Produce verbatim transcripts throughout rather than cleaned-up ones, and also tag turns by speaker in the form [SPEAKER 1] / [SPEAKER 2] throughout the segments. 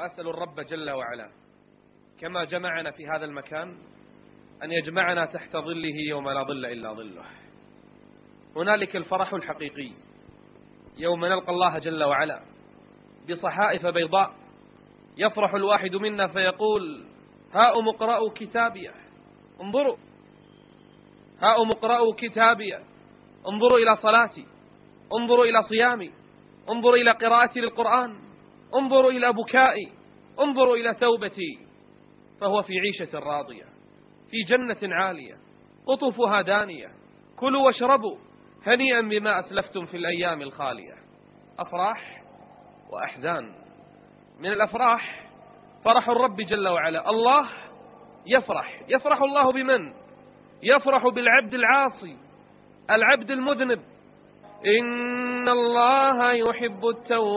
[SPEAKER 1] وأسأل الرب جل وعلا كما جمعنا في هذا المكان أن يجمعنا تحت ظله يوم لا ظل إلا ظله. هنالك الفرح الحقيقي يوم نلقى الله جل وعلا بصحائف بيضاء، يفرح الواحد منا فيقول: هاؤم اقرأوا كتابي، انظروا، هاؤم اقرأوا كتابي، انظروا إلى صلاتي، انظروا إلى صيامي، انظروا إلى قراءتي للقرآن، انظروا إلى بكائي، انظروا إلى توبتي. فهو في عيشة راضية في جنة عالية قطوفها دانية، كلوا واشربوا هنيئا بما أسلفتم في الأيام الخالية. أفراح وأحزان. من الأفراح فرح الرب جل وعلا، الله يفرح. يفرح الله بمن؟ يفرح بالعبد العاصي، العبد المذنب. إن الله يحب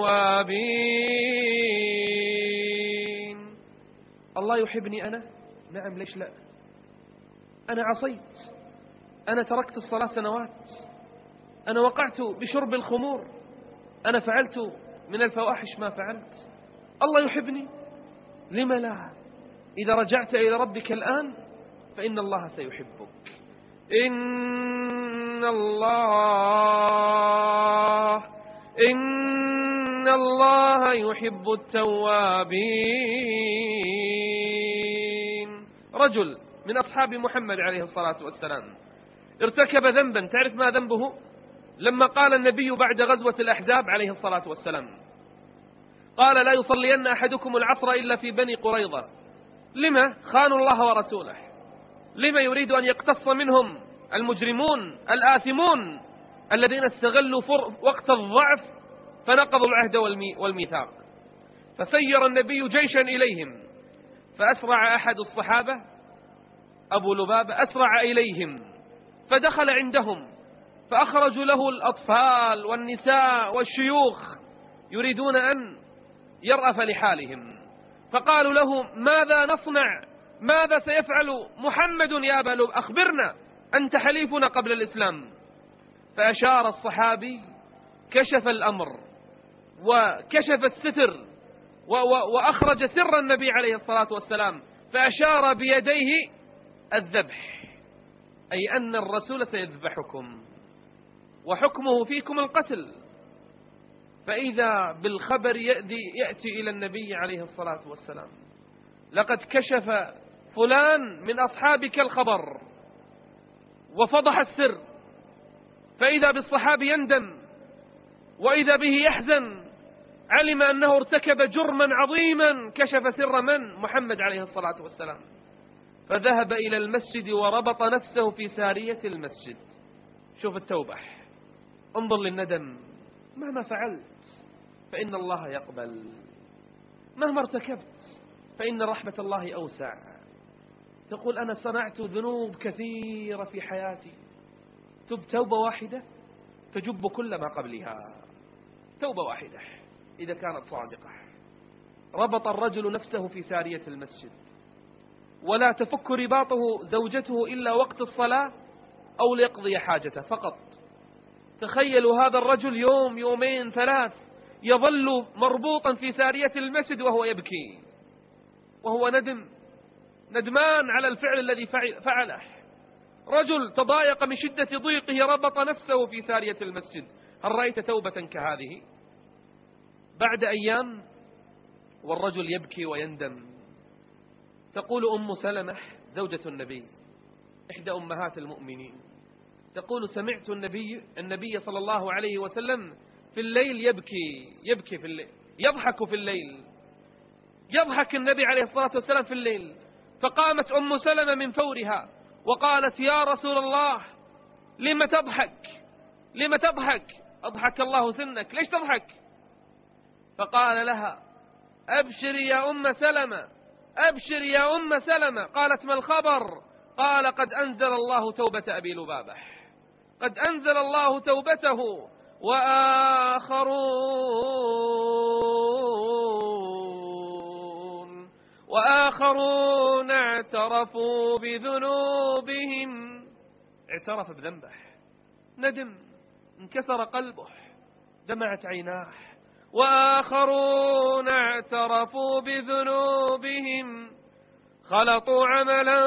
[SPEAKER 1] التوابين. الله يحبني أنا؟ نعم، ليش لا؟ أنا عصيت، أنا تركت الصلاة سنوات، أنا وقعت بشرب الخمور، أنا فعلت من الفواحش ما فعلت. الله يحبني؟ لم لا؟ إذا رجعت إلى ربك الآن فإن الله سيحبك. إن الله إن الله يحب التوابين. رجل من أصحاب محمد عليه الصلاة والسلام ارتكب ذنبا، تعرف ما ذنبه؟ لما قال النبي بعد غزوة الأحزاب عليه الصلاة والسلام، قال: لا يصلين أحدكم العصر إلا في بني قريظة. لما؟ خانوا الله ورسوله. لما يريد أن يقتص منهم المجرمون الآثمون الذين استغلوا وقت الضعف فنقضوا العهد والميثاق. فسير النبي جيشا إليهم، فأسرع أحد الصحابة أبو لبابة، أسرع إليهم فدخل عندهم، فأخرجوا له الأطفال والنساء والشيوخ يريدون أن يرأف لحالهم. فقالوا له: ماذا نصنع؟ ماذا سيفعل محمد يا أبا لبابة؟ أخبرنا، أنت حليفنا قبل الإسلام. فأشار الصحابي، كشف الأمر وكشف الستر وأخرج سر النبي عليه الصلاة والسلام، فأشار بيديه الذبح، أي أن الرسول سيذبحكم وحكمه فيكم القتل. فإذا بالخبر يأتي إلى النبي عليه الصلاة والسلام: لقد كشف فلان من أصحابك الخبر وفضح السر. فإذا بالصحابي يندم، وإذا به يحزن، علم أنه ارتكب جرما عظيما، كشف سر من؟ محمد عليه الصلاة والسلام. فذهب إلى المسجد وربط نفسه في سارية المسجد. شوف التوبة، انظر للندم. مهما فعلت فإن الله يقبل، مهما ارتكبت فإن رحمة الله أوسع. تقول: أنا صنعت ذنوب كثيرة في حياتي، تب توبة واحدة تجب كل ما قبلها. توبة واحدة إذا كانت صادقة. ربط الرجل نفسه في سارية المسجد، ولا تفك رباطه زوجته إلا وقت الصلاة أو ليقضي حاجته فقط. تخيلوا هذا الرجل يوم يومين ثلاث يظل مربوطا في سارية المسجد وهو يبكي، وهو ندم ندمان على الفعل الذي فعله. رجل تضايق من شدة ضيقه ربط نفسه في سارية المسجد. هل رأيت توبة كهذه؟ بعد أيام والرجل يبكي ويندم. تقول أم سلمة زوجة النبي، إحدى أمهات المؤمنين، تقول: سمعت النبي النبي صلى الله عليه وسلم في الليل يبكي يبكي في الليل يضحك في الليل يضحك النبي عليه الصلاة والسلام في الليل. فقامت أم سلمة من فورها وقالت: يا رسول الله، لم تضحك لم تضحك أضحك الله سنك، ليش تضحك؟ فقال لها: أبشر يا أم سلمة، أبشر يا أم سلمة. قالت: ما الخبر؟ قال: قد أنزل الله توبة أبي لبابة، قد أنزل الله توبته، وآخرون وآخرون اعترفوا بذنوبهم. اعترف بذنبه، ندم، انكسر قلبه، دمعت عيناه، وآخرون اعترفوا بذنوبهم خلطوا عملا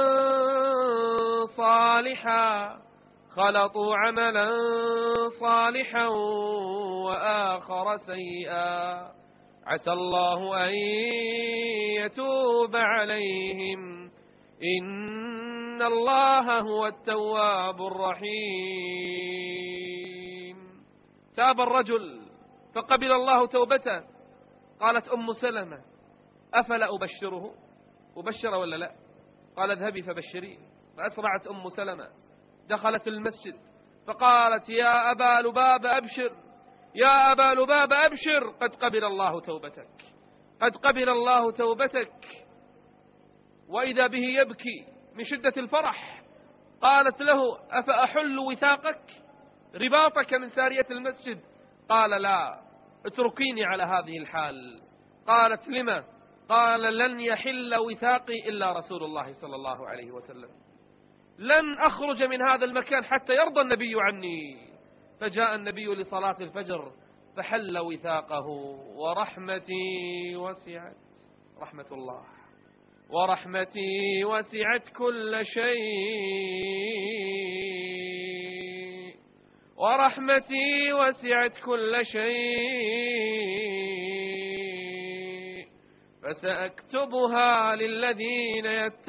[SPEAKER 1] صالحا خلطوا عملا صالحا وآخر سيئا عسى الله أن يتوب عليهم إن الله هو التواب الرحيم. تاب الرجل فقبل الله توبته. قالت أم سلمة أفلا أبشره؟ أبشر ولا لا؟ قال اذهبي فبشريه. فأسرعت أم سلمة دخلت المسجد فقالت يا أبا لباب أبشر يا أبا لباب أبشر قد قبل الله توبتك قد قبل الله توبتك. وإذا به يبكي من شدة الفرح. قالت له أفأحل وثاقك رباطك من سارية المسجد؟ قال لا اتركيني على هذه الحال. قالت لما؟ قال لن يحل وثاقي إلا رسول الله صلى الله عليه وسلم، لن أخرج من هذا المكان حتى يرضى النبي عني. فجاء النبي لصلاة الفجر فحل وثاقه. ورحمتي وسعت رحمة الله ورحمتي وسعت كل شيء ورحمتي وسعت كل شيء فسأكتبها للذين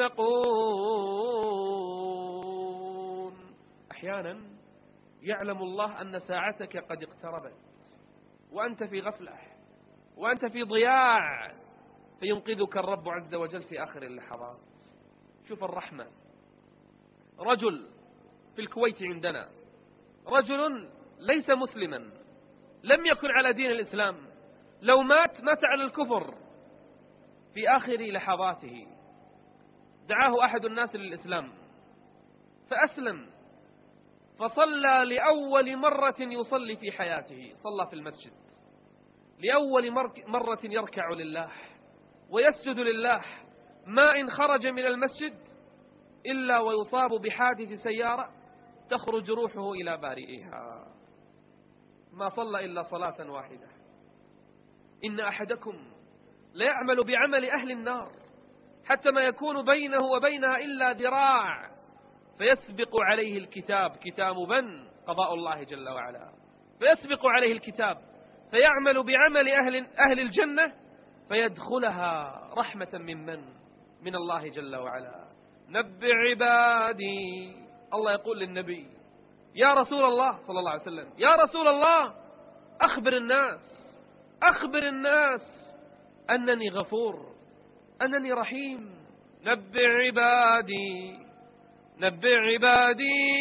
[SPEAKER 1] يتقون. أحيانا يعلم الله أن ساعتك قد اقتربت وأنت في غفلة وأنت في ضياع، فينقذك الرب عز وجل في آخر اللحظات. شوف الرحمة. رجل في الكويت عندنا، رجل ليس مسلما، لم يكن على دين الإسلام، لو مات مات على الكفر. في آخر لحظاته دعاه أحد الناس للإسلام فأسلم، فصلى لأول مرة يصلي في حياته، صلى في المسجد لأول مرة يركع لله ويسجد لله. ما إن خرج من المسجد إلا ويصاب بحادث سيارة تخرج روحه إلى بارئها. ما صلى إلا صلاة واحدة. إن أحدكم ليعمل بعمل أهل النار حتى ما يكون بينه وبينها إلا ذراع، فيسبق عليه الكتاب، كتاب من قضاء الله جل وعلا، فيسبق عليه الكتاب فيعمل بعمل أهل, أهل الجنة فيدخلها رحمة من من من الله جل وعلا. نبئ عبادي، الله يقول للنبي يا رسول الله صلى الله عليه وسلم، يا رسول الله أخبر الناس أخبر الناس أنني غفور أنني رحيم. نبئ عبادي نبئ عبادي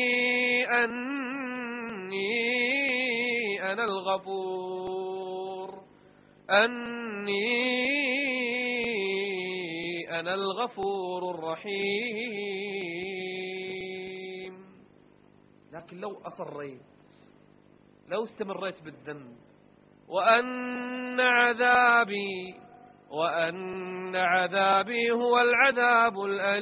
[SPEAKER 1] أني أنا الغفور أني أنا الغفور الرحيم. لكن لو أصريت، لو استمريت بالذنب، وأن عذابي وأن عذابي هو العذاب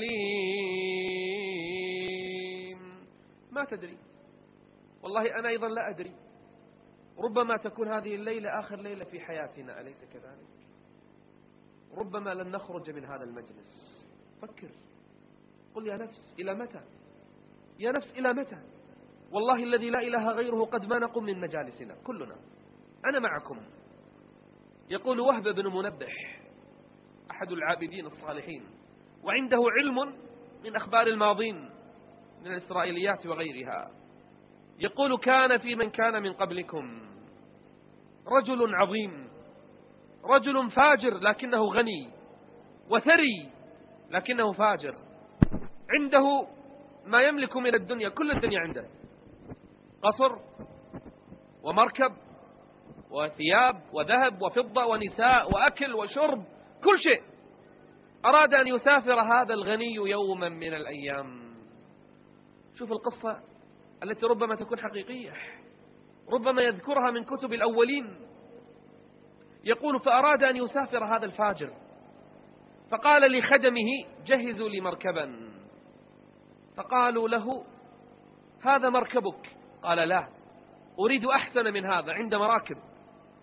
[SPEAKER 1] الأليم، ما تدري، والله أنا أيضا لا أدري، ربما تكون هذه الليلة آخر ليلة في حياتنا، أليس كذلك؟ ربما لن نخرج من هذا المجلس. فكر، قل يا نفس إلى متى؟ يا نفس إلى متى؟ والله الذي لا إله غيره قد ما نقوم من مجالسنا كلنا، أنا معكم. يقول وهب بن منبح أحد العابدين الصالحين، وعنده علم من أخبار الماضين من الإسرائيليات وغيرها، يقول كان في من كان من قبلكم رجل عظيم، رجل فاجر لكنه غني، وثري لكنه فاجر، عنده ما يملك من الدنيا، كل الدنيا عنده، قصر ومركب وثياب وذهب وفضة ونساء وأكل وشرب، كل شيء. أراد أن يسافر هذا الغني يوما من الأيام. شوف القصة التي ربما تكون حقيقية، ربما يذكرها من كتب الأولين. يقول فأراد أن يسافر هذا الفاجر، فقال لخدمه جهزوا لي مركبا، فقالوا له هذا مركبك، قال لا، أريد أحسن من هذا، عند مراكب.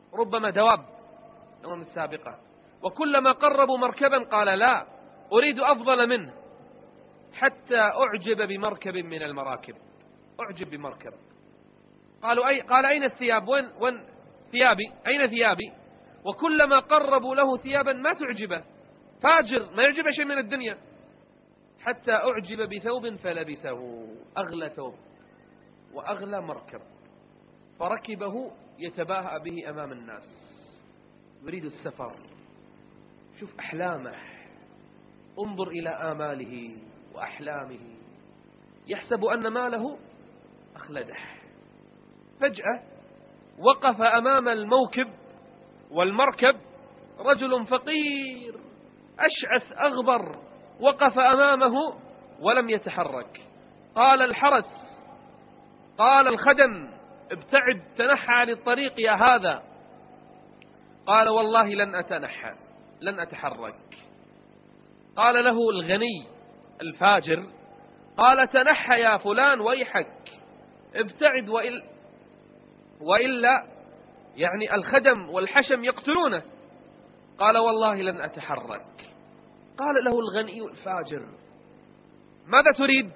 [SPEAKER 1] ربما دواب الأمم السابقة، وكلما قربوا مركبا قال لا أريد أفضل منه، حتى أعجب بمركب من المراكب، أعجب بمركب. قالوا أي قال أين الثياب؟ وين وين ثيابي؟ أين ثيابي؟ وكلما قربوا له ثيابا ما تعجبه، فاجر ما يعجبه شيء من الدنيا، حتى أعجب بثوب فلبسه، أغلى ثوب وأغلى مركب، فركبه يتباهى به أمام الناس، يريد السفر. شوف أحلامه، انظر إلى آماله وأحلامه، يحسب أن ماله أخلده. فجأة وقف أمام الموكب والمركب رجل فقير أشعث أغبر، وقف أمامه ولم يتحرك. قال الحرس، قال الخدم ابتعد، تنحى عن الطريق يا هذا. قال والله لن أتنحى، لن أتحرك. قال له الغني الفاجر، قال تنحى يا فلان ويحك، ابتعد وإل وإلا يعني الخدم والحشم يقتلونه. قال والله لن أتحرك. قال له الغني الفاجر ماذا تريد؟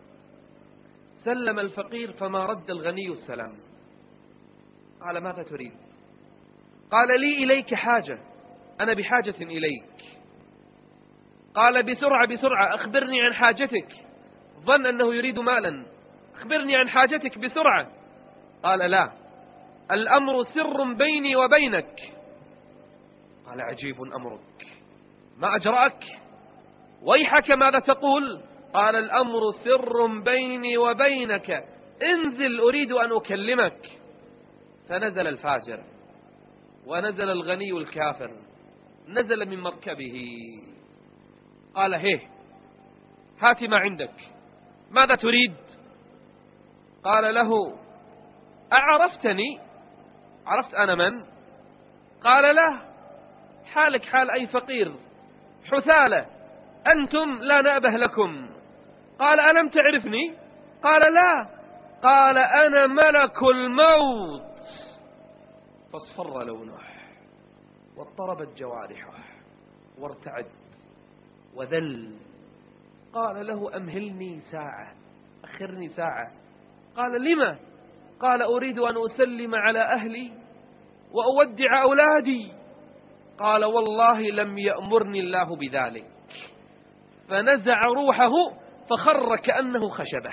[SPEAKER 1] سلم الفقير فما رد الغني السلام. قال ماذا تريد؟ قال لي إليك حاجة، أنا بحاجة إليك. قال بسرعة بسرعة أخبرني عن حاجتك. ظن أنه يريد مالا. أخبرني عن حاجتك بسرعة. قال لا، الأمر سر بيني وبينك. قال عجيب أمرك، ما أجرأك؟ ويحك ماذا تقول؟ قال الأمر سر بيني وبينك، انزل أريد أن أكلمك. فنزل الفاجر ونزل الغني الكافر، نزل من مركبه. قال هيه هات ما عندك، ماذا تريد؟ قال له أعرفتني؟ عرفت أنا من؟ قال لا، حالك حال أي فقير، حثالة أنتم لا نأبه لكم. قال ألم تعرفني؟ قال لا. قال أنا ملك الموت. فاصفر لونه واضطربت جوارحه وارتعد وذل. قال له أمهلني ساعة، أخرني ساعة. قال لما؟ قال أريد أن أسلم على أهلي وأودع أولادي. قال والله لم يأمرني الله بذلك. فنزع روحه فخر كأنه خشبه.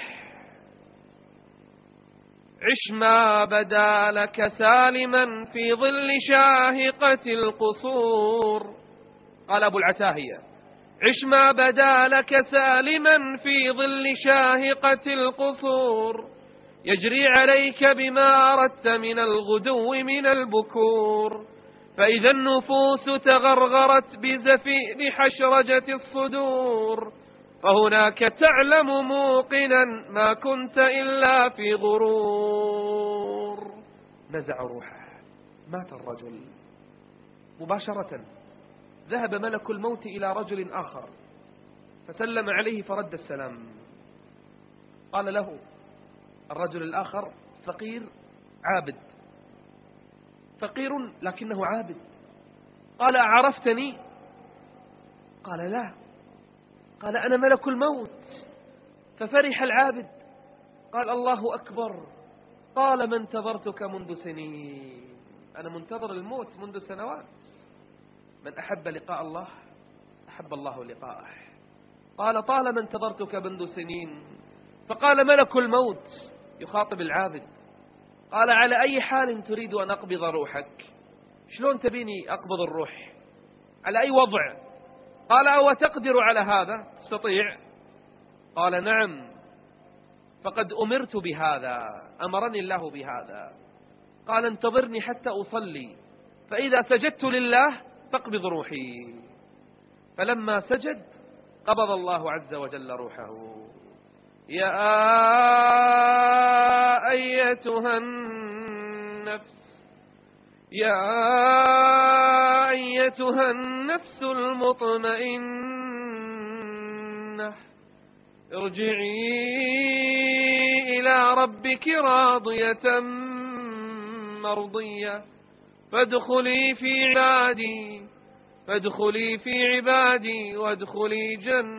[SPEAKER 1] عش ما بدا لك سالما في ظل شاهقة القصور. قال أبو العتاهية عش ما بدا لك سالما في ظل شاهقة القصور، يجري عليك بما أردت من الغدو من البكور، فإذا النفوس تغرغرت بزفير حشرجة الصدور، فهناك تعلم موقنا ما كنت إلا في غرور. نزع روحه، مات الرجل مباشرة. ذهب ملك الموت إلى رجل آخر فسلم عليه فرد السلام. قال له الرجل الآخر فقير عابد، فقير لكنه عابد. قال أعرفتني؟ قال لا. قال أنا ملك الموت. ففرح العابد، قال الله أكبر. قال ما انتظرتك منذ سنين، أنا منتظر الموت منذ سنوات. من أحب لقاء الله أحب الله لقاءه. قال طالما انتظرتك منذ سنين. فقال ملك الموت يخاطب العابد، قال على أي حال تريد أن أقبض روحك؟ شلون تبيني أقبض الروح؟ على أي وضع؟ قال أو تقدر على هذا؟ تستطيع؟ قال نعم، فقد أمرت بهذا، أمرني الله بهذا. قال انتظرني حتى أصلي، فإذا سجدت لله فاقبض روحي. فلما سجد قبض الله عز وجل روحه. يا أيتها النفس يا أيتها النفس المطمئنة ارجعي إلى ربك راضية مرضية فادخلي في عبادي فادخلي في عبادي وادخلي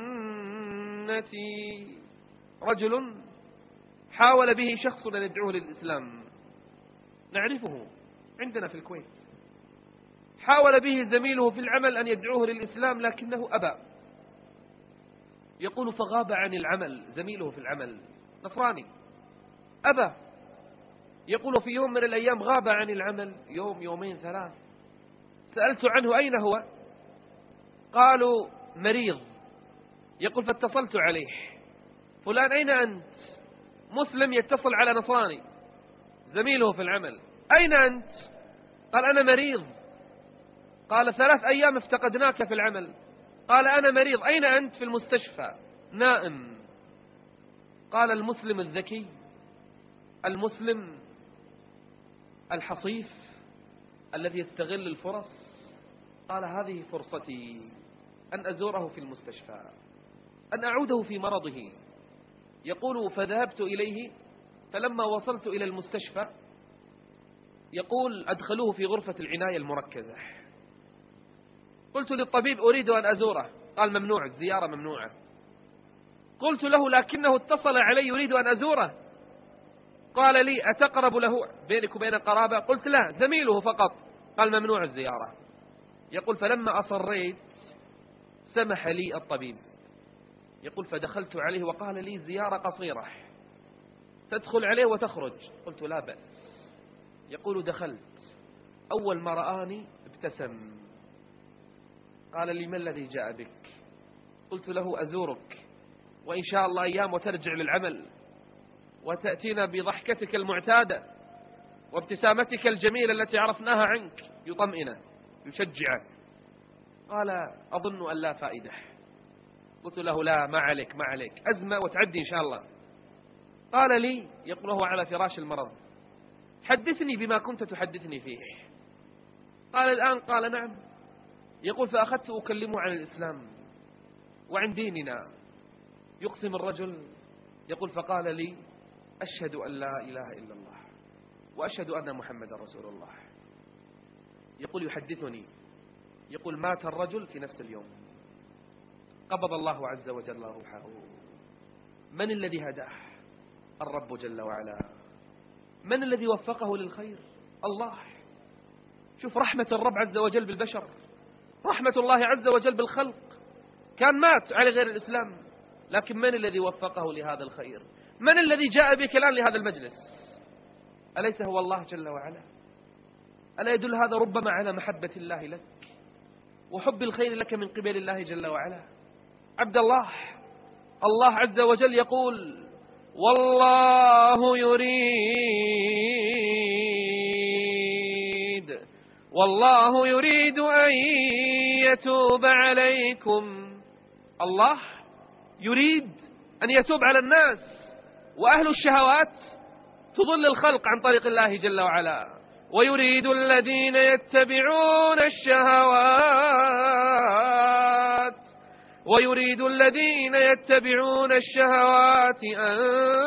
[SPEAKER 1] جنتي. رجل حاول به شخص أن يدعوه للإسلام، نعرفه عندنا في الكويت، حاول به زميله في العمل أن يدعوه للإسلام لكنه أبى. يقول فغاب عن العمل زميله في العمل نصراني، أبى. يقول في يوم من الأيام غاب عن العمل يوم يومين ثلاث، سألت عنه أين هو؟ قالوا مريض. يقول فاتصلت عليه، فلان أين أنت؟ مسلم يتصل على نصراني زميله في العمل، أين أنت؟ قال أنا مريض. قال ثلاث أيام افتقدناك في العمل. قال أنا مريض. أين أنت؟ في المستشفى نائم. قال المسلم الذكي، المسلم الحصيف الذي يستغل الفرص، قال هذه فرصتي أن أزوره في المستشفى، أن أعوده في مرضه. يقول فذهبت إليه، فلما وصلت إلى المستشفى يقول أدخلوه في غرفة العناية المركزة. قلت للطبيب أريد أن أزوره، قال ممنوع، الزيارة ممنوعة. قلت له لكنه اتصل علي يريد أن أزوره. قال لي أتقرب له؟ بينك وبين قرابة؟ قلت لا، زميله فقط. قال ممنوع الزيارة. يقول فلما أصريت سمح لي الطبيب. يقول فدخلت عليه وقال لي زيارة قصيرة تدخل عليه وتخرج. قلت لا بأس. يقول دخلت، أول ما رآني ابتسم، قال لي ما الذي جاء بك؟ قلت له أزورك وإن شاء الله أيام وترجع للعمل وتأتينا بضحكتك المعتادة وابتسامتك الجميلة التي عرفناها عنك. يطمئنه يشجعه. قال أظن أن لا فائدة. قلت له لا، ما عليك ما عليك، أزمة وتعدي إن شاء الله. قال لي، يقول هو على فراش المرض، حدثني بما كنت تحدثني فيه. قال الآن؟ قال نعم. يقول فأخذت أكلمه عن الإسلام وعن ديننا. يقسم الرجل، يقول فقال لي أشهد أن لا إله إلا الله وأشهد أن محمد رسول الله. يقول يحدثني، يقول مات الرجل في نفس اليوم، قبض الله عز وجل روحه. من الذي هداه؟ الرب جل وعلا. من الذي وفقه للخير؟ الله. شوف رحمة الرب عز وجل بالبشر، رحمة الله عز وجل بالخلق. كان مات على غير الإسلام، لكن من الذي وفقه لهذا الخير؟ من الذي جاء بك الآن لهذا المجلس؟ أليس هو الله جل وعلا؟ ألا يدل هذا ربما على محبة الله لك وحب الخير لك من قبل الله جل وعلا؟ عبد الله، الله عز وجل يقول والله يريد والله يريد أن يتوب عليكم. الله يريد أن يتوب على الناس، وأهل الشهوات تضل الخلق عن طريق الله جل وعلا. ويريد الذين يتبعون الشهوات ويريد الذين يتبعون الشهوات أن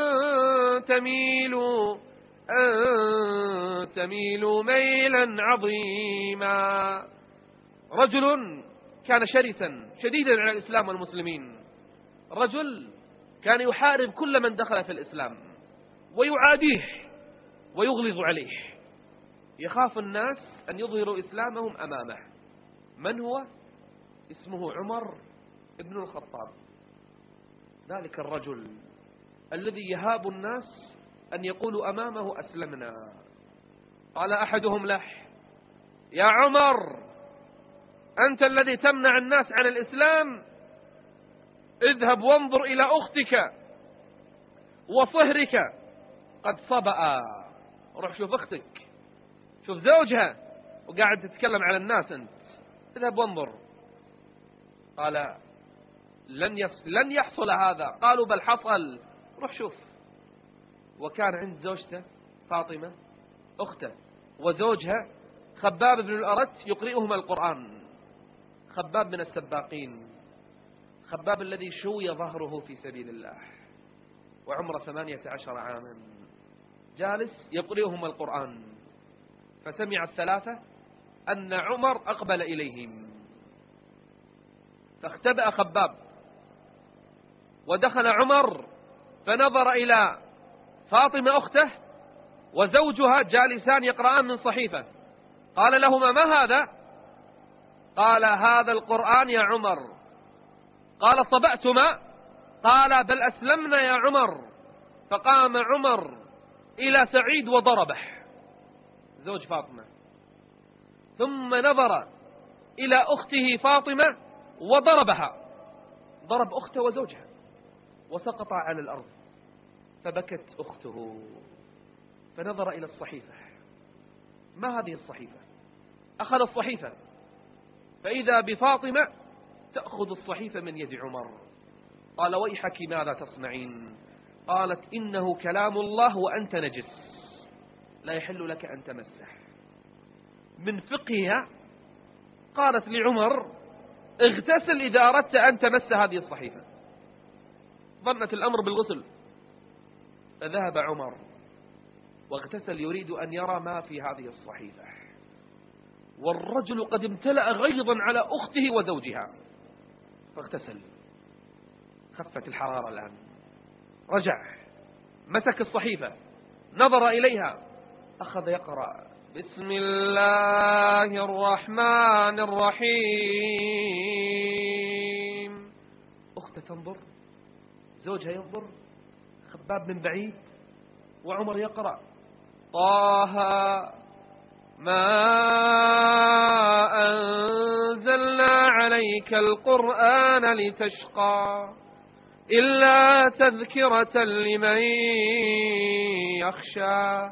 [SPEAKER 1] تميلوا أن تميلوا ميلا عظيما. رجل كان شرسا شديدا على الإسلام والمسلمين، رجل كان يحارب كل من دخل في الإسلام ويعاديه ويغلظ عليه، يخاف الناس أن يظهروا إسلامهم أمامه. من هو؟ اسمه عمر ابن الخطاب. ذلك الرجل الذي يهاب الناس أن يقولوا أمامه أسلمنا. قال أحدهم له يا عمر، أنت الذي تمنع الناس عن الإسلام، اذهب وانظر إلى أختك وصهرك قد صبأ. روح شوف أختك، شوف زوجها وقاعد تتكلم على الناس أنت، اذهب وانظر. قال لن يص... لن يحصل هذا. قالوا بل حصل، روح شوف. وكان عند زوجته فاطمة أخته وزوجها خباب بن الأرت يقرئهما القرآن. خباب من السباقين، خباب الذي شوي ظهره في سبيل الله وعمره ثمانية عشر عاما، جالس يقرئهما القرآن. فسمع الثلاثة أن عمر أقبل إليهم، فاختبأ خباب، ودخل عمر فنظر إلى فاطمة أخته وزوجها جالسان يقرآن من صحيفة، قال لهما: ما هذا؟ قال: هذا القرآن يا عمر. قال: صبأتما؟ قال: بل أسلمنا يا عمر. فقام عمر إلى سعيد وضربه، زوج فاطمة، ثم نظر إلى أخته فاطمة وضربها، ضرب أخته وزوجها وسقط على الأرض، فبكت أخته، فنظر إلى الصحيفة، ما هذه الصحيفة؟ أخذ الصحيفة فإذا بفاطمة تأخذ الصحيفة من يد عمر. قال: ويحك ماذا تصنعين؟ قالت: إنه كلام الله وأنت نجس، لا يحل لك أن تمسه. من فقهها قالت لعمر: اغتسل إذا أردت أن تمس هذه الصحيفة. ظنت الأمر بالغسل، فذهب عمر واغتسل يريد أن يرى ما في هذه الصحيفة، والرجل قد امتلأ غيظا على أخته وزوجها، فاغتسل، خفت الحرارة الآن، رجع مسك الصحيفة، نظر إليها، أخذ يقرأ: بسم الله الرحمن الرحيم. أخته تنظر، زوجها ينظر، خباب من بعيد، وعمر يقرأ: طه ما أنزلنا عليك القرآن لتشقى إلا تذكرة لمن يخشى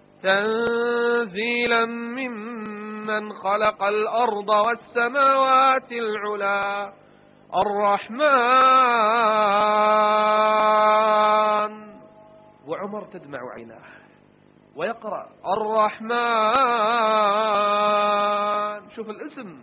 [SPEAKER 1] تنزيلا ممن خلق الأرض والسماوات العلى الرحمن. وعمر تدمع عيناه ويقرأ: الرحمن، شوف الاسم،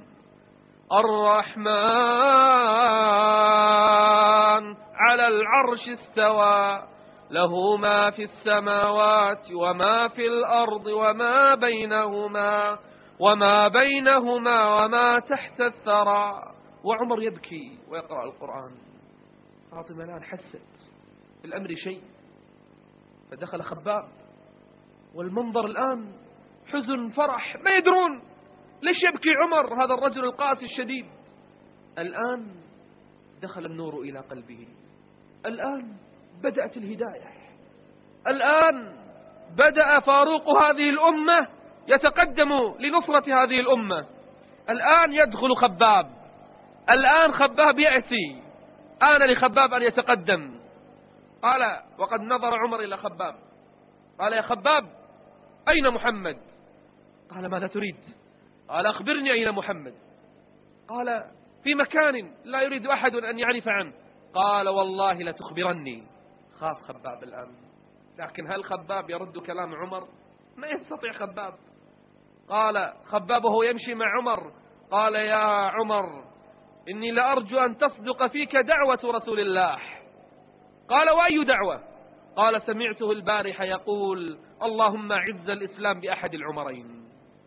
[SPEAKER 1] الرحمن على العرش استوى له ما في السماوات وما في الأرض وما بينهما وما بينهما وما تحت الثرى. وعمر يبكي ويقرأ القرآن. فاطمة الآن حست بالأمر شيء، فدخل خباب، والمنظر الآن حزن فرح، ما يدرون ليش يبكي عمر هذا الرجل القاسي الشديد. الآن دخل النور إلى قلبه، الآن بدأت الهداية، الآن بدأ فاروق هذه الأمة يتقدم لنصرة هذه الأمة. الآن يدخل خباب، الآن خباب يأتي، آن لخباب أن يتقدم. قال، وقد نظر عمر إلى خباب، قال: يا خباب أين محمد؟ قال: ماذا تريد؟ قال: أخبرني أين محمد. قال: في مكان لا يريد أحد أن يعرف عنه. قال: والله لتخبرني. خاف خباب الآن، لكن هل خباب يرد كلام عمر؟ ما يستطيع خباب. قال خباب وهو يمشي مع عمر: قال: يا عمر إني لأرجو أن تصدق فيك دعوة رسول الله. قال: وأي دعوة؟ قال: سمعته البارحة يقول: اللهم عز الإسلام بأحد العمرين،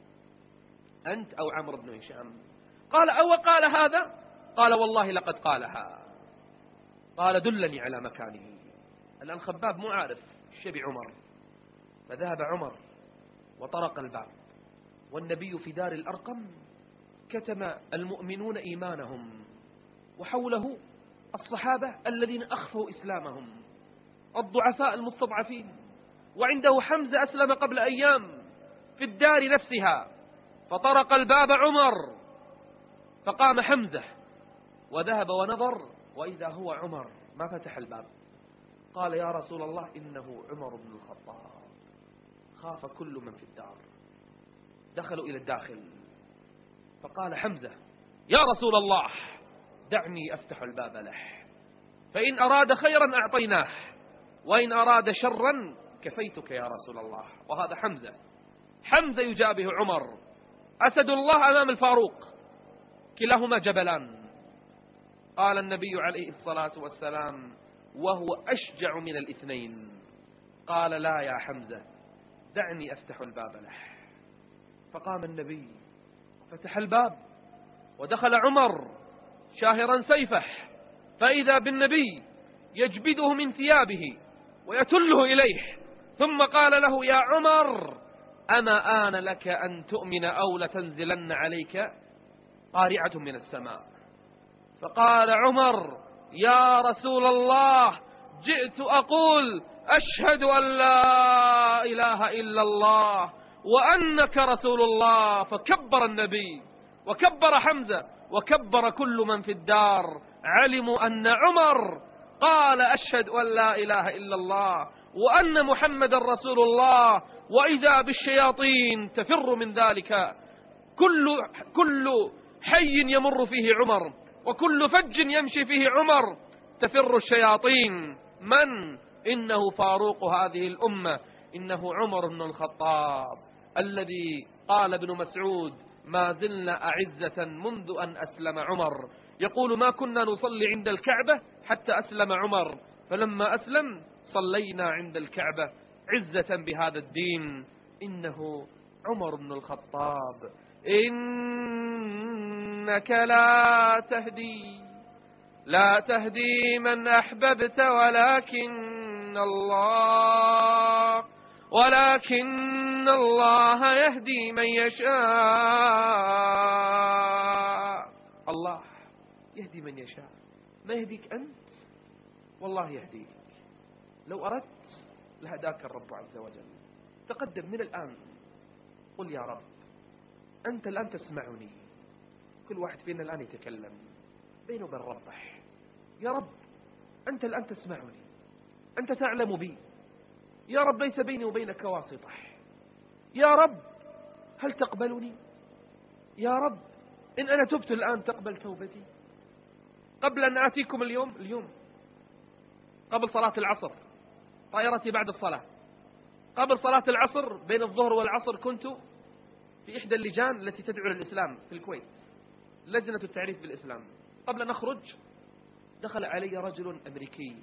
[SPEAKER 1] أنت أو عمرو بن هشام. قال: أو قال هذا؟ قال: والله لقد قالها. قال: دلني على مكانه. الآن خباب مو عارف شبي عمر، فذهب عمر وطرق الباب، والنبي في دار الأرقم، كتم المؤمنون إيمانهم، وحوله الصحابة الذين أخفوا إسلامهم، الضعفاء المستضعفين، وعنده حمزة أسلم قبل أيام في الدار نفسها. فطرق الباب عمر، فقام حمزة وذهب ونظر، وإذا هو عمر ما فتح الباب. قال: يا رسول الله إنه عمر بن الخطاب. خاف كل من في الدار، دخلوا إلى الداخل، فقال حمزة: يا رسول الله دعني أفتح الباب له، فإن أراد خيرا أعطيناه، وإن أراد شرا كفيتك يا رسول الله. وهذا حمزة، حمزة يجابه عمر، أسد الله أمام الفاروق، كلاهما جبلان. قال النبي عليه الصلاة والسلام وهو أشجع من الاثنين: قال: لا يا حمزة، دعني أفتح الباب له. فقام النبي فتح الباب ودخل عمر شاهرا سيفه، فإذا بالنبي يجبده من ثيابه ويتله إليه، ثم قال له: يا عمر، أما آن لك أن تؤمن أو لتنزلن عليك قارعة من السماء؟ فقال عمر: يا رسول الله، جئت أقول أشهد أن لا إله إلا الله وأنك رسول الله. فكبر النبي وكبر حمزة وكبر كل من في الدار، علموا أن عمر قال أشهد أن لا إله إلا الله وأن محمد رسول الله. وإذا بالشياطين تفر من ذلك، كل, كل حي يمر فيه عمر وكل فج يمشي فيه عمر تفر الشياطين. من؟ إنه فاروق هذه الأمة، إنه عمر بن الخطاب، الذي قال ابن مسعود: ما زلنا أعزة منذ أن أسلم عمر. يقول: ما كنا نصلي عند الكعبة حتى أسلم عمر، فلما أسلم صلينا عند الكعبة عزة بهذا الدين. إنه عمر بن الخطاب. إنك لا تهدي لا تهدي من أحببت ولكن الله ولكن الله يهدي من يشاء. الله يهدي من يشاء، ما يهديك أنت، والله يهديك. لو أردت لهداك الرب عز وجل. تقدم من الآن، قل: يا رب، أنت الآن تسمعني. كل واحد فينا الآن يتكلم بينه وبين ربه: يا رب، أنت الآن تسمعني، أنت تعلم بي، يا رب، ليس بيني وبينك واسطة. يا رب، هل تقبلني؟ يا رب، إن أنا تبت الآن تقبل توبتي. قبل أن آتيكم اليوم اليوم قبل صلاة العصر، طائرتي بعد الصلاة، قبل صلاة العصر بين الظهر والعصر كنت في إحدى اللجان التي تدعو للإسلام في الكويت، لجنة التعريف بالإسلام. قبل أن أخرج دخل علي رجل أمريكي.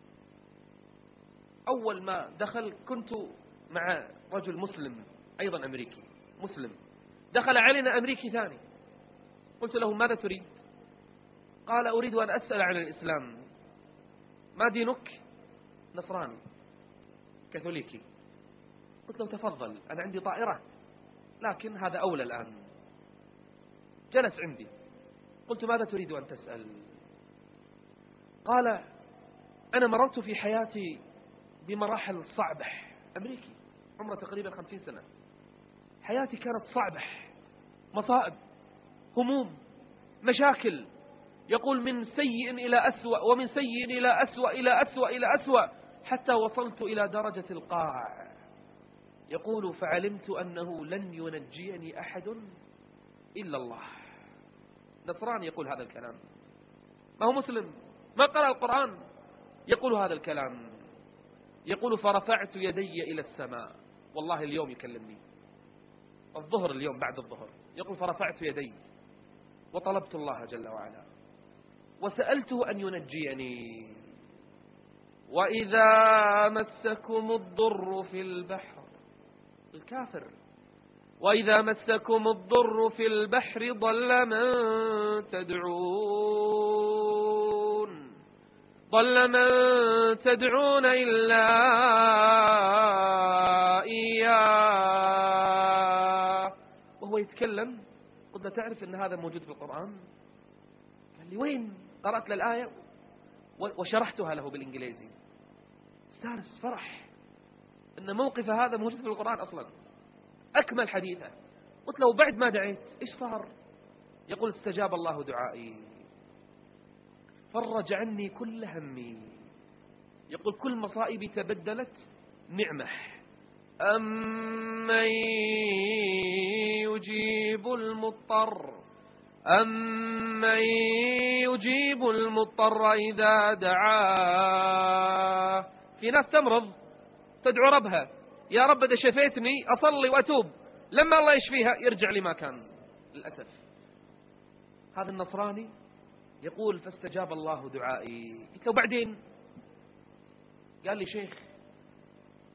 [SPEAKER 1] أول ما دخل كنت مع رجل مسلم أيضا أمريكي مسلم، دخل علينا أمريكي ثاني. قلت له: ماذا تريد؟ قال: أريد أن أسأل عن الإسلام. ما دينك؟ نصراني كاثوليكي. قلت له: تفضل، أنا عندي طائرة لكن هذا أولى الآن. جلس عندي، قلت: ماذا تريد أن تسأل؟ قال: أنا مررت في حياتي بمراحل صعبة. أمريكي عمره تقريبا خمسين سنة. حياتي كانت صعبة، مصائب، هموم، مشاكل. يقول: من سيء إلى أسوأ، ومن سيء إلى أسوأ إلى أسوأ إلى أسوأ، حتى وصلت إلى درجة القاع. يقول: فعلمت أنه لن ينجيني أحد إلا الله. نصراني يقول هذا الكلام، ما هو مسلم، ما قرأ القرآن، يقول هذا الكلام. يقول: فرفعت يدي إلى السماء. والله اليوم يكلمني الظهر، اليوم بعد الظهر، يقول: فرفعت يدي وطلبت الله جل وعلا وسألته أن ينجيني. وإذا مسكم الضر في البحر، الكافر، وإذا مسكم الضر في البحر ضل من تدعون ضل من تدعون إلا إياه وهو يتكلم. قلت: تعرف أن هذا موجود في القرآن؟ قال لي: وين؟ قرأت للآية وشرحتها له بالإنجليزي. استانس، فرح أن موقف هذا موجود في القرآن أصلا. أكمل حديثه. قلت له: بعد ما دعيت إيش صار؟ يقول: استجاب الله دعائي، فرج عني كل همي. يقول: كل مصائبي تبدلت نعمة. أمن يجيب المضطر أمن يجيب المضطر إذا دعاه. في ناس تمرض تدعو ربها: يا رب إذا شفيتني أصلي وأتوب، لما الله يشفيها يرجع لما كان. للأسف هذا النصراني يقول: فاستجاب الله دعائي. قلت له: بعدين؟ قال لي: شيخ،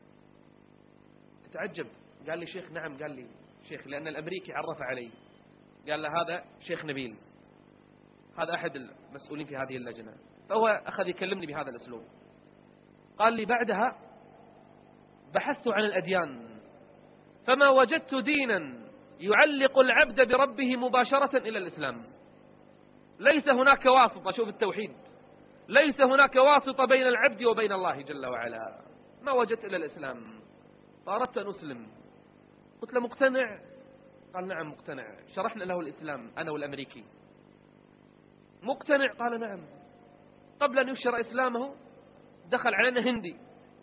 [SPEAKER 1] تتعجب. قال لي: شيخ. نعم. قال لي: شيخ، لأن الأمريكي عرف علي. قال له هذا شيخ نبيل، هذا أحد المسؤولين في هذه اللجنة. فهو أخذ يكلمني بهذا الأسلوب. قال لي بعدها بحثت عن الأديان فما وجدت دينا يعلق العبد بربه مباشرة إلى الإسلام. ليس هناك واسطة، شوف التوحيد، ليس هناك واسطة بين العبد وبين الله جل وعلا. ما وجدت إلا الإسلام. فأردت أن أسلم. قلت له مقتنع؟ قال نعم مقتنع. شرحنا له الإسلام أنا والأمريكي. مقتنع؟ قال نعم. قبل أن يشر إسلامه دخل علينا هندي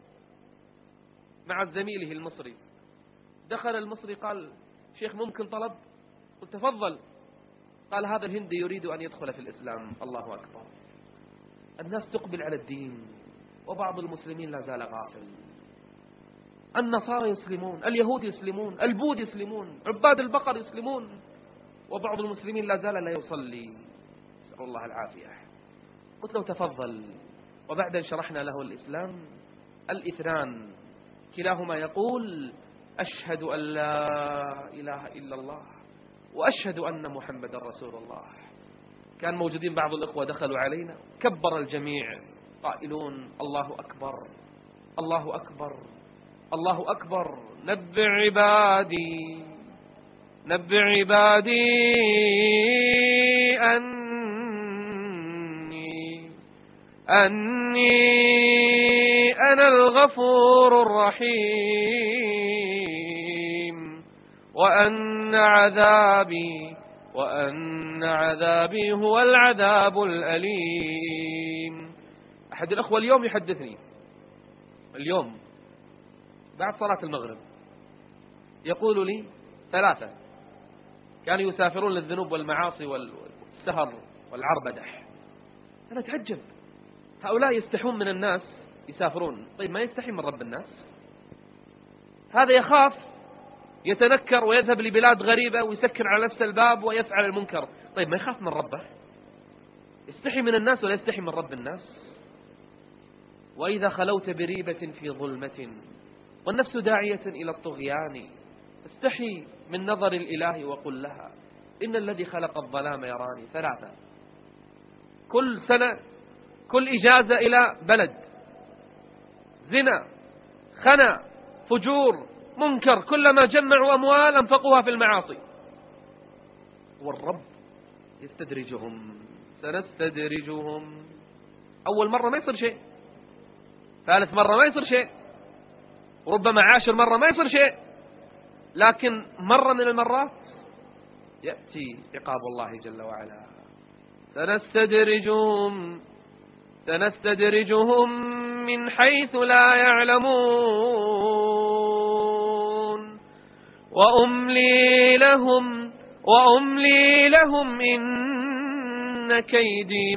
[SPEAKER 1] مع زميله المصري. دخل المصري قال شيخ ممكن طلب؟ قلت تفضل. قال هذا الهندي يريد أن يدخل في الإسلام. الله أكبر. الناس تقبل على الدين وبعض المسلمين لا زال غافل. النصارى يسلمون، اليهود يسلمون، البوذ يسلمون، عباد البقر يسلمون، وبعض المسلمين لا زال لا يصلي. نسأل الله العافية. قلت له تفضل. وبعد أن شرحنا له الإسلام الاثنان كلاهما يقول أشهد أن لا إله إلا الله وأشهد أن محمد رسول الله. كان موجودين بعض الإخوة دخلوا علينا، كبر الجميع قائلون الله أكبر الله أكبر الله أكبر. نبئ عبادي نبئ عبادي أني أني أنا الغفور الرحيم وأن عذابي وأن عذابي هو العذاب الأليم. أحد الأخوة اليوم يحدثني، اليوم بعد صلاة المغرب، يقول لي ثلاثة كانوا يسافرون للذنوب والمعاصي والسهر والعربدح. أنا أتعجب، هؤلاء يستحون من الناس يسافرون، طيب ما يستحي من رب الناس؟ هذا يخاف يتنكر ويذهب لبلاد غريبة ويسكر على نفس الباب ويفعل المنكر، طيب ما يخاف من ربه؟ يستحي من الناس ولا يستحي من رب الناس؟ وإذا خلوت بريبة في ظلمة والنفس داعية إلى الطغيان استحي من نظر الإله وقل لها إن الذي خلق الظلام يراني. ثلاثة كل سنة كل إجازة إلى بلد، زنا خنا فجور منكر، كلما جمعوا أموال أنفقوها في المعاصي. والرب يستدرجهم سنستدرجهم. أول مرة ما يصير شيء، ثالث مرة ما يصير شيء، ربما عاشر مرة ما يصير شيء، لكن مرة من المرات يأتي عقاب الله جل وعلا. سنستدرجهم سنستدرجهم من حيث لا يعلمون وأملي لهم وأملي لهم إن كيدي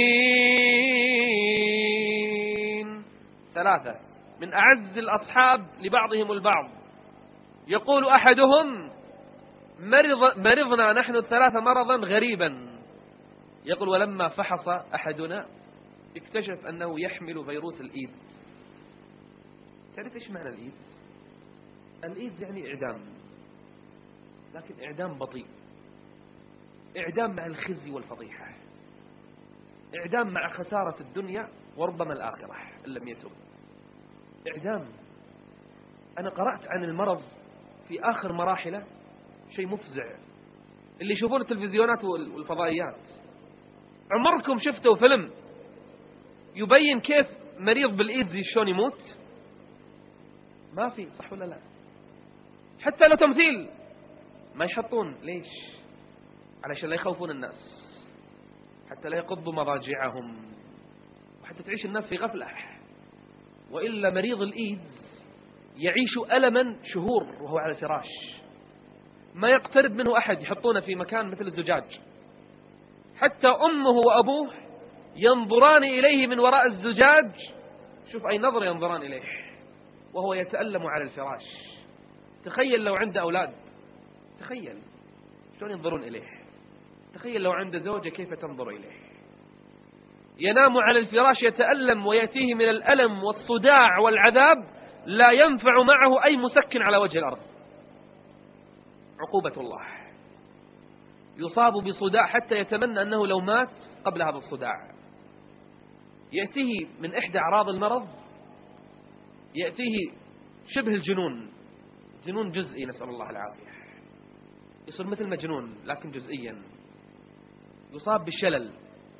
[SPEAKER 1] متين. ثلاثة من أعز الأصحاب لبعضهم البعض. يقول أحدهم مرض مرضنا نحن الثلاثة مرضا غريبا، يقول ولما فحص أحدنا اكتشف أنه يحمل فيروس الإيدز. تعرف إيش معنى الإيدز؟ الإيدز يعني إعدام، لكن إعدام بطيء، إعدام مع الخزي والفضيحة، إعدام مع خسارة الدنيا وربما الآخرة إن لم يتوب. إعدام. أنا قرأت عن المرض في آخر مراحله شيء مفزع. اللي يشوفون التلفزيونات والفضائيات، عمركم شفتوا فيلم يبين كيف مريض بالإيدز شلون يموت؟ ما في، صح ولا لا؟ حتى لو تمثيل ما يحطون. ليش؟ علشان لا يخوفون الناس، حتى لا يقضوا مضاجعهم، وحتى تعيش الناس في غفلة. وإلا مريض الإيدز يعيش ألما شهور وهو على الفراش، ما يقترب منه أحد، يحطونه في مكان مثل الزجاج، حتى أمه وأبوه ينظران إليه من وراء الزجاج. شوف أي نظر ينظران إليه وهو يتألم على الفراش. تخيل لو عنده أولاد، تخيل شلون ينظرون إليه. تخيل لو عنده زوجة كيف تنظر إليه. ينام على الفراش يتألم ويأتيه من الألم والصداع والعذاب لا ينفع معه أي مسكن على وجه الأرض. عقوبة الله. يصاب بصداع حتى يتمنى أنه لو مات قبل هذا الصداع. يأتيه من إحدى أعراض المرض، يأتيه شبه الجنون، جنون جزئي نسأل الله العافية، يصير مثل مجنون لكن جزئيا، يصاب بالشلل،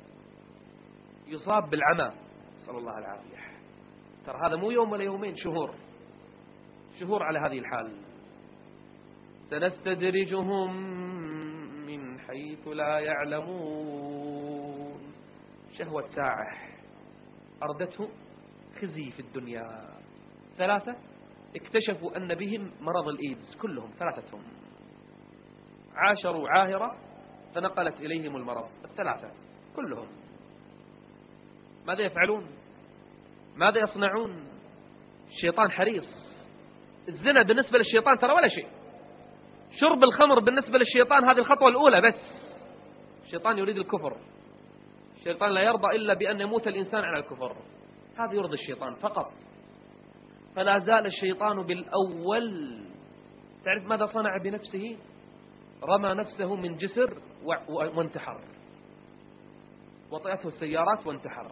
[SPEAKER 1] يصاب بالعمى نسأل الله العافية. ترى هذا مو يوم ولا يومين، شهور شهور على هذه الحال. سنستدرجهم من حيث لا يعلمون. شهوة ساعة أردته خزي في الدنيا. ثلاثة اكتشفوا أن بهم مرض الإيدز كلهم، ثلاثتهم عاشروا عاهرة فنقلت إليهم المرض، الثلاثة كلهم. ماذا يفعلون؟ ماذا يصنعون؟ الشيطان حريص. الزنا بالنسبة للشيطان ترى ولا شيء، شرب الخمر بالنسبة للشيطان هذه الخطوة الأولى بس. الشيطان يريد الكفر، الشيطان لا يرضى إلا بأن يموت الإنسان على الكفر، هذا يرضي الشيطان فقط. فلا زال الشيطان بالأول. تعرف ماذا صنع بنفسه؟ رمى نفسه من جسر وانتحر، وطئته السيارات وانتحر.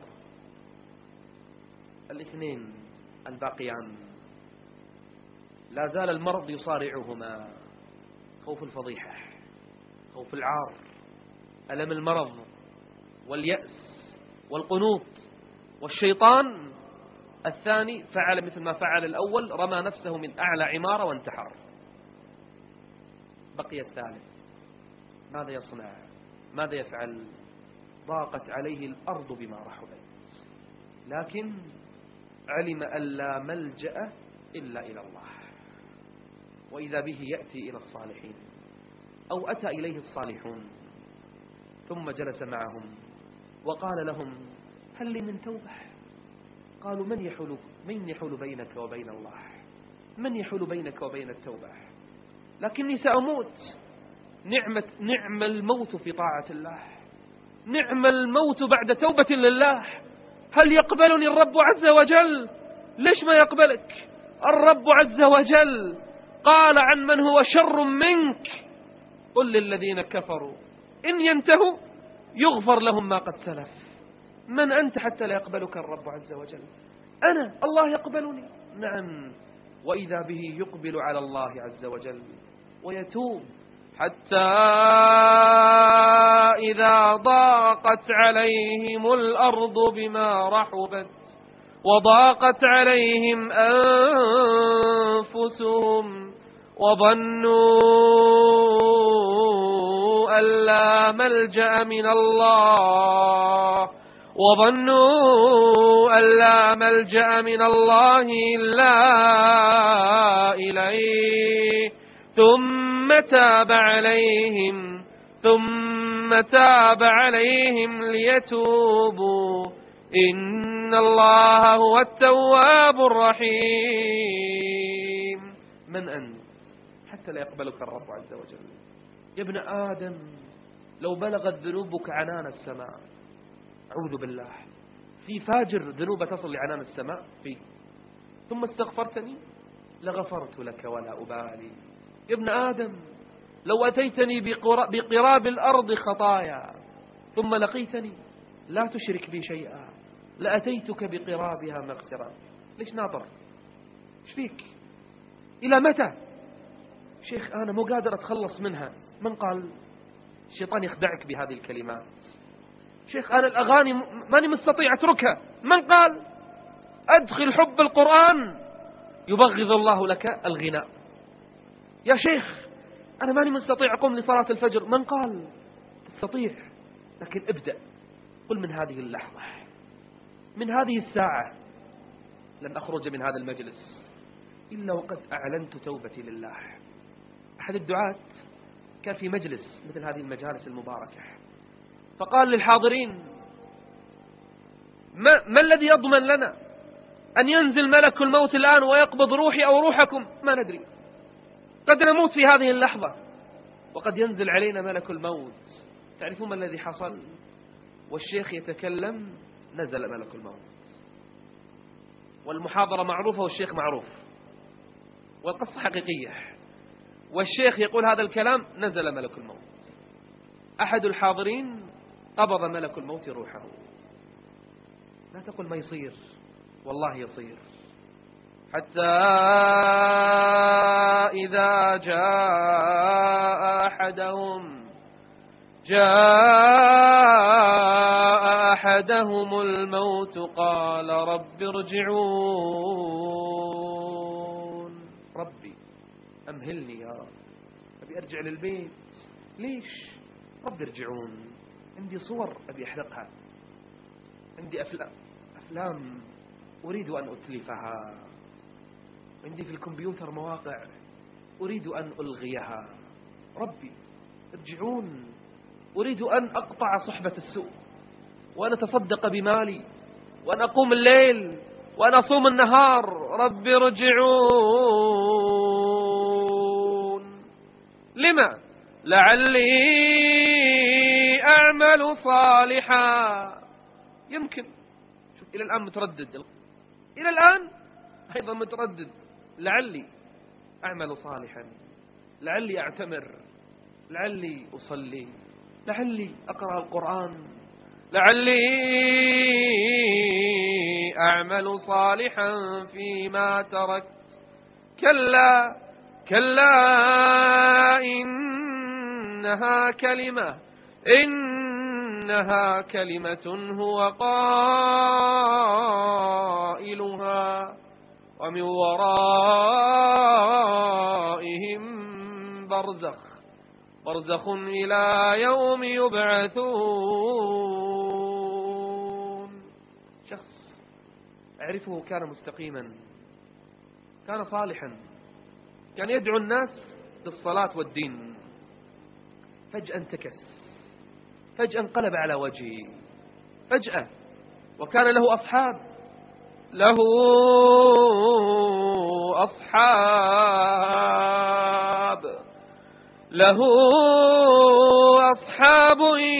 [SPEAKER 1] الاثنين الباقيان لا زال المرض يصارعهما، خوف الفضيحة، خوف العار، ألم المرض، واليأس والقنوط. والشيطان الثاني فعل مثل ما فعل الأول، رمى نفسه من أعلى عمارة وانتحر. بقي الثالث، ماذا يصنع؟ ماذا يفعل؟ ضاقت عليه الأرض بما رحبت، لكن علم أن لا ملجأ إلا إلى الله، وإذا به يأتي إلى الصالحين أو أتى إليه الصالحون، ثم جلس معهم وقال لهم هل لي من توبة؟ قالوا من يحول من يحول بينك وبين الله؟ من يحول بينك وبين التوبة؟ لكني سأموت. نعمة نعم الموت في طاعة الله، نعم الموت بعد توبة لله. هل يقبلني الرب عز وجل؟ ليش ما يقبلك؟ الرب عز وجل قال عن من هو شر منك قل للذين كفروا إن ينتهوا يغفر لهم ما قد سلف. من أنت حتى لا يقبلك الرب عز وجل؟ أنا الله يقبلني، نعم. وإذا به يقبل على الله عز وجل ويتوب، حتى إذا ضاقت عليهم الأرض بما رحبت وضاقت عليهم أنفسهم وظنوا أن لا ملجأ من الله وظنوا أن لا ملجأ من الله إلا إليه ثم تاب عليهم ثم تاب عليهم ليتوبوا إن الله هو التواب الرحيم. من أنت حتى لا يقبلك الرب عز وجل؟ يا ابن آدم لو بلغت ذنوبك عنان السماء، أعوذ بالله، في فاجر ذنوب تصل لعنان السماء في، ثم استغفرتني لغفرت لك ولا أبالي. يا ابن آدم لو أتيتني بقراب الأرض خطايا ثم لقيتني لا تشرك بي شيئا لأتيتك بقرابها مغفرة. ليش ناظر؟ ايش فيك؟ إلى متى؟ شيخ أنا مو قادر أتخلص منها. من قال؟ الشيطان يخدعك بهذه الكلمات. شيخ أنا الأغاني ماني مستطيع أتركها. من قال؟ أدخل حب القرآن يبغض الله لك الغناء. يا شيخ أنا ماني مستطيع أقوم لصلاة الفجر. من قال؟ تستطيع، لكن ابدأ. قل من هذه اللحظة، من هذه الساعة لن أخرج من هذا المجلس إلا وقد أعلنت توبتي لله. أحد الدعاة كان في مجلس مثل هذه المجالس المباركة، فقال للحاضرين ما, ما الذي يضمن لنا أن ينزل ملك الموت الآن ويقبض روحي أو روحكم؟ ما ندري، قد نموت في هذه اللحظة وقد ينزل علينا ملك الموت. تعرفون ما الذي حصل؟ والشيخ يتكلم نزل ملك الموت، والمحاضرة معروفة والشيخ معروف والقصة حقيقية، والشيخ يقول هذا الكلام نزل ملك الموت. أحد الحاضرين قبض ملك الموت روحه. لا تقل ما يصير، والله يصير. حتى إذا جاء أحدهم جاء أحدهم الموت قال رب ارجعون. ربي أمهلني يا رب، أبي أرجع للبيت. ليش؟ رب ارجعون، عندي صور أبي أحرقها، عندي أفلام أفلام أريد أن أتلفها، عندي في الكمبيوتر مواقع أريد أن ألغيها. ربي ارجعون، أريد أن أقطع صحبة السوء، وأن أتصدق بمالي، وأن أقوم الليل، وأن أصوم النهار. رب ارجعون. لما؟ لعلي أعمل صالحا. يمكن شوف إلى الآن متردد، إلى الآن أيضا متردد. لعلي أعمل صالحا، لعلي أعتمر، لعلي أصلي، لعلي أقرأ القرآن، لعلي أعمل صالحا فيما تركت. كلا كلا إنها كلمة إنها كلمة هو قائلها ومن ورائهم برزخ برزخ إلى يوم يبعثون. شخص أعرفه كان مستقيما، كان صالحا، كان يدعو الناس بالصلاة والدين، فجأة انتكس، فجأة انقلب على وجهه، فجأة. وكان له أصحاب، له أصحاب له أصحاب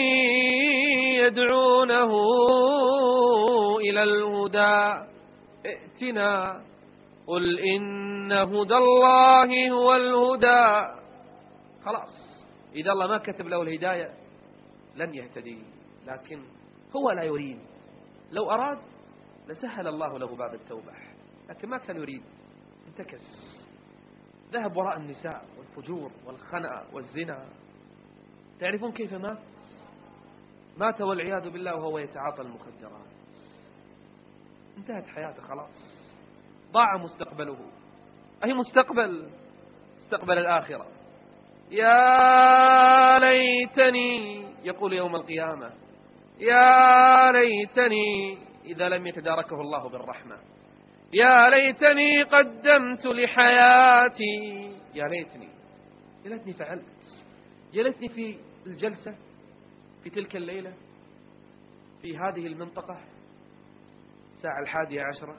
[SPEAKER 1] يدعونه إلى الهدى ائتنا قل إن هدى الله هو الهدى. خلاص، إذا الله ما كتب له الهداية لن يهتدي، لكن هو لا يريد. لو أراد لسهل الله له باب التوبة، لكن ما كان يريد، انتكس، ذهب وراء النساء والفجور والخنقة والزنا. تعرفون كيف مات؟ مات والعياذ بالله وهو يتعاطى المخدرات. انتهت حياته خلاص، ضاع مستقبله. أي مستقبل؟ مستقبل الآخرة. يا ليتني، يقول يوم القيامة، يا ليتني إذا لم يتداركه الله بالرحمة، يا ليتني قدمت لحياتي. يا ليتني، يا ليتني فعلت، يا ليتني في الجلسة في تلك الليلة في هذه المنطقة الساعة الحادية عشرة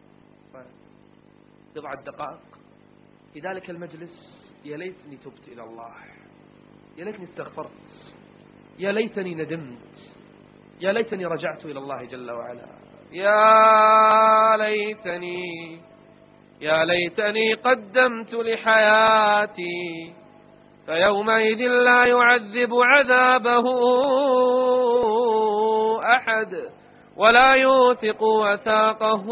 [SPEAKER 1] بضعة دقائق في ذلك المجلس. يا ليتني تبت إلى الله، يا ليتني استغفرت، يا ليتني ندمت، يا ليتني رجعت إلى الله جل وعلا. يا ليتني يا ليتني قدمت لحياتي، فيومئذ لا يعذب عذابه أحد ولا يوثق وثاقه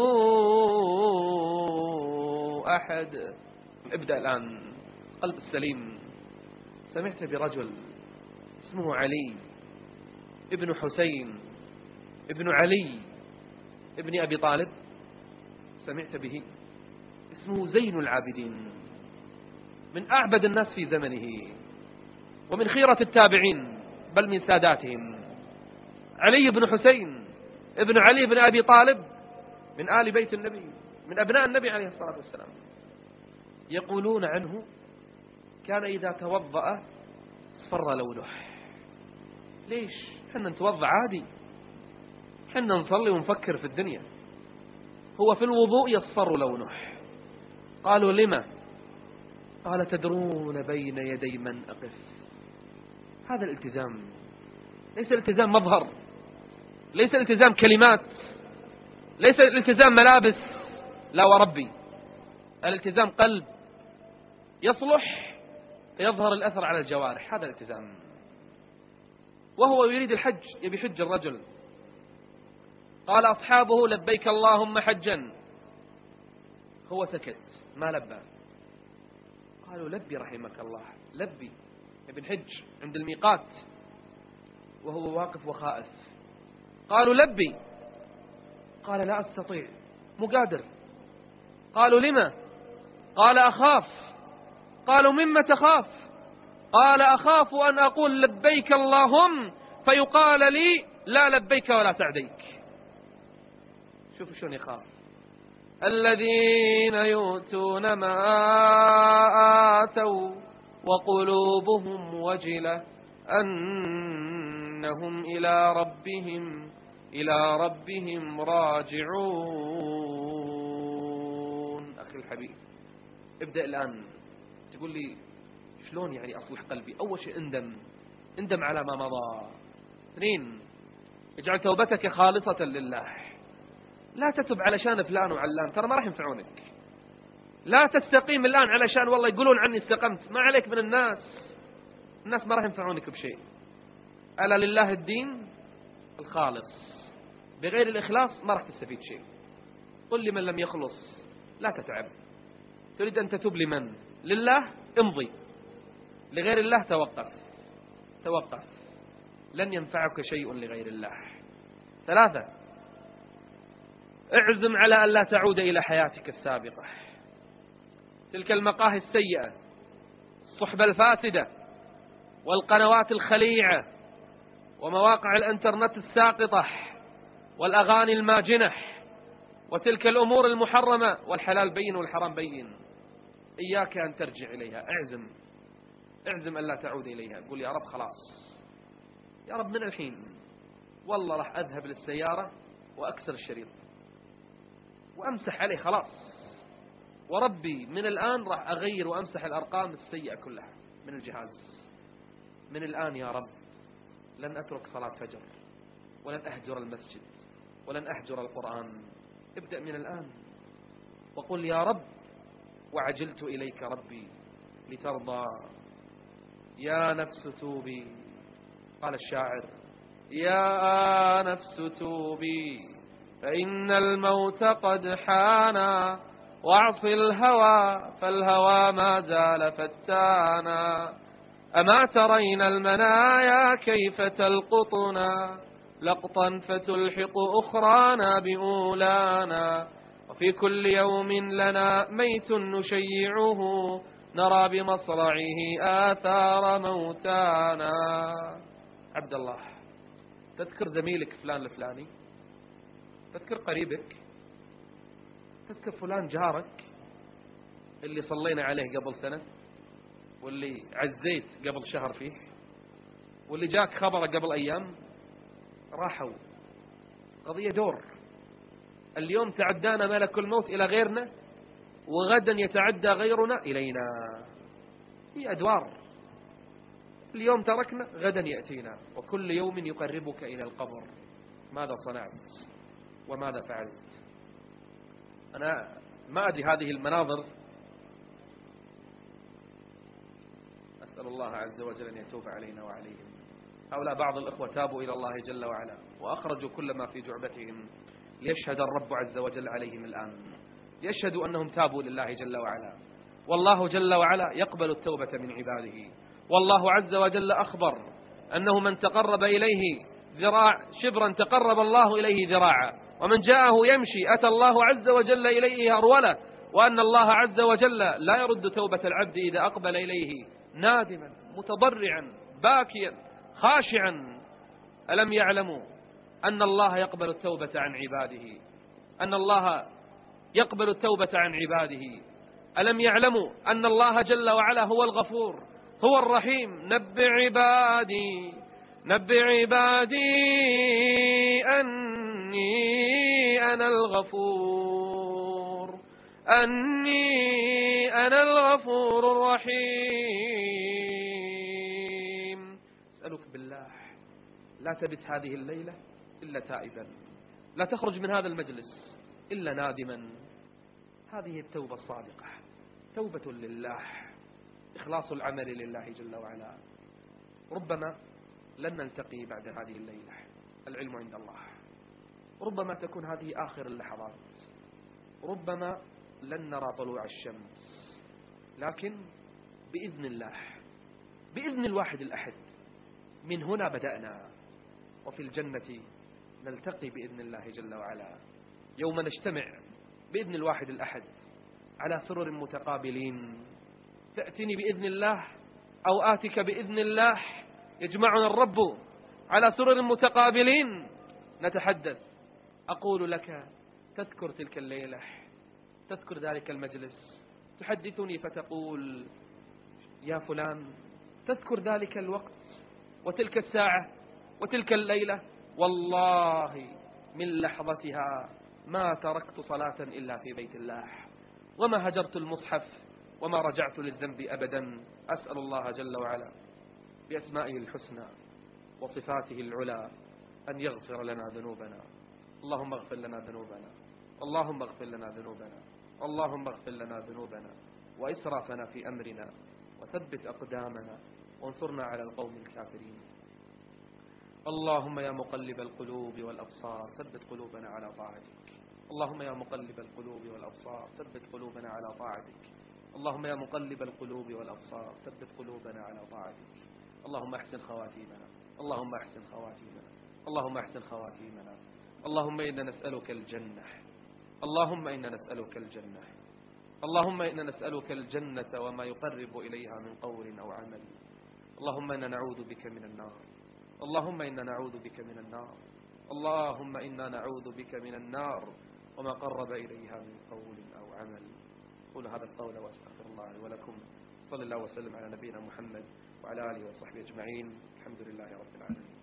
[SPEAKER 1] أحد. ابدأ الآن قلب السليم. سمعت برجل اسمه علي ابن حسين ابن علي ابن أبي طالب، سمعت به؟ اسمه زين العابدين، من أعبد الناس في زمنه ومن خيرة التابعين بل من ساداتهم. علي بن حسين ابن علي بن أبي طالب من آل بيت النبي، من أبناء النبي عليه الصلاة والسلام. يقولون عنه كان إذا توضأ اصفر لونه. ليش؟ حنا نتوضأ عادي، حنا نصلي ونفكر في الدنيا، هو في الوضوء يصفر لونه. قالوا لما؟ قال تدرون بين يدي من أقف. هذا الالتزام، ليس الالتزام مظهر، ليس الالتزام كلمات، ليس الالتزام ملابس، لا وربي، الالتزام قلب يصلح يظهر الأثر على الجوارح. هذا الالتزام. وهو يريد الحج، يبي حج الرجل. قال أصحابه لبيك اللهم حجا، هو سكت ما لبى. قالوا لبي رحمك الله، لبي ابن حج عند الميقات، وهو واقف وخائف. قالوا لبي، قال لا أستطيع، مو قادر. قالوا لما؟ قال أخاف. قالوا مما تخاف؟ قال أخاف أن أقول لبيك اللهم فيقال لي لا لبيك ولا سعديك. شوفوا شلون يخاف. الذين يؤتون ما آتوا وقلوبهم وجلة أنهم إلى ربهم إلى ربهم راجعون. أخي الحبيب، ابدأ الآن تقول لي شلون يعني أصلح قلبي؟ أول شيء اندم، اندم على ما مضى. اثنين، اجعل توبتك خالصة لله. لا تتب علشان فلان وعلان، ترى ما راح ينفعونك. لا تستقيم الآن علشان والله يقولون عني استقمت، ما عليك من الناس، الناس ما راح ينفعونك بشيء. ألا لله الدين الخالص، بغير الإخلاص ما راح تستفيد شيء. قل لمن لم يخلص لا تتعب. تريد أن تتوب لمن؟ لله امضي، لغير الله توقف توقف، لن ينفعك شيء لغير الله. ثلاثة، اعزم على أن لا تعود إلى حياتك السابقة، تلك المقاهي السيئة، الصحبة الفاسدة، والقنوات الخليعة، ومواقع الانترنت الساقطة، والأغاني الماجنة، وتلك الأمور المحرمة، والحلال بين والحرام بين. إياك أن ترجع إليها. اعزم اعزم أن لا تعود إليها. قول يا رب خلاص، يا رب من الحين والله راح أذهب للسيارة وأكسر الشريط وأمسح عليه خلاص، وربي من الآن راح أغير وأمسح الأرقام السيئة كلها من الجهاز. من الآن يا رب لن أترك صلاة فجر، ولن أهجر المسجد، ولن أهجر القرآن. ابدأ من الآن وقل يا رب وعجلت إليك ربي لترضى. يا نفس توبي، قال الشاعر يا نفس توبي فإن الموت قد حانا، واعص الهوى فالهوى ما زال فتانا. أما ترين المنايا كيف تلقطنا لقطا فتلحق أخرانا بأولانا، وفي كل يوم لنا ميت نشيعه نرى بمصرعه آثار موتانا. عبد الله، تذكر زميلك فلان الفلاني، تذكر قريبك، تذكر فلان جارك اللي صلينا عليه قبل سنة، واللي عزيت قبل شهر فيه، واللي جاك خبره قبل أيام. راحوا، قضية دور. اليوم تعدانا ملك الموت إلى غيرنا، وغدا يتعدى غيرنا إلينا. هي أدوار، اليوم تركنا غدا يأتينا، وكل يوم يقربك إلى القبر. ماذا صنعت وماذا فعلت؟ أنا ما أدري هذه المناظر، أسأل الله عز وجل أن يتوب علينا وعليهم. هؤلاء بعض الإخوة تابوا إلى الله جل وعلا وأخرجوا كل ما في جعبتهم ليشهد الرب عز وجل عليهم الآن، يشهدوا أنهم تابوا لله جل وعلا. والله جل وعلا يقبل التوبة من عباده. والله عز وجل أخبر أنه من تقرب إليه ذراع شبرا تقرب الله إليه ذراعا، ومن جاءه يمشي أتى الله عز وجل إليه هرولة، وأن الله عز وجل لا يرد توبة العبد إذا أقبل إليه نادما متضرعا باكيا خاشعا. ألم يعلموا أن الله يقبل التوبة عن عباده؟ أن الله يقبل التوبة عن عباده. ألم يعلموا أن الله جل وعلا هو الغفور هو الرحيم؟ نبئ عبادي نبئ عبادي أني أنا الغفور أني أنا الغفور الرحيم. أسألك بالله لا تبت هذه الليلة إلا تائبا، لا تخرج من هذا المجلس إلا نادما. هذه التوبة الصادقة، توبة لله، إخلاص العمل لله جل وعلا. ربما لن نلتقي بعد هذه الليلة. العلم عند الله. ربما تكون هذه آخر اللحظات، ربما لن نرى طلوع الشمس، لكن بإذن الله، بإذن الواحد الأحد، من هنا بدأنا، وفي الجنة نلتقي بإذن الله جل وعلا، يوم نجتمع بإذن الواحد الأحد على سرر متقابلين. تأتني بإذن الله أو آتك بإذن الله، يجمعنا الرب على سرر متقابلين نتحدث. أقول لك تذكر تلك الليلة، تذكر ذلك المجلس، تحدثني فتقول يا فلان تذكر ذلك الوقت وتلك الساعة وتلك الليلة، والله من لحظتها ما تركت صلاة إلا في بيت الله، وما هجرت المصحف، وما رجعت للذنب أبدا. أسأل الله جل وعلا بأسمائه الحسنى وصفاته العلى أن يغفر لنا ذنوبنا. اللهم اغفر لنا ذنوبنا، اللهم اغفر لنا ذنوبنا، اللهم اغفر لنا ذنوبنا وإسرافنا في أمرنا، وثبت أقدامنا وانصرنا على القوم الكافرين. اللهم يا مقلب القلوب والأبصار ثبت قلوبنا على طاعتك. اللهم يا مقلب القلوب والأبصار ثبت قلوبنا على طاعتك. اللهم يا مقلب القلوب والأبصار ثبت قلوبنا على طاعتك. اللهم احسن خواتيمنا، اللهم احسن خواتيمنا، اللهم احسن خواتيمنا. اللهم إنا نسألك الجنة، اللهم إنا نسألك الجنة، اللهم إنا نسألك الجنة وما يقرب إليها من قول أو عمل. اللهم إنا نعوذ بك من النار، اللهم إنا نعوذ بك من النار، اللهم إنا نعوذ بك من النار وما قرب إليها من قول أو عمل. قول هذا القول وأستغفر الله لي ولكم. صلى الله وسلم على نبينا محمد وعلى آله وصحبه أجمعين. الحمد لله رب العالمين.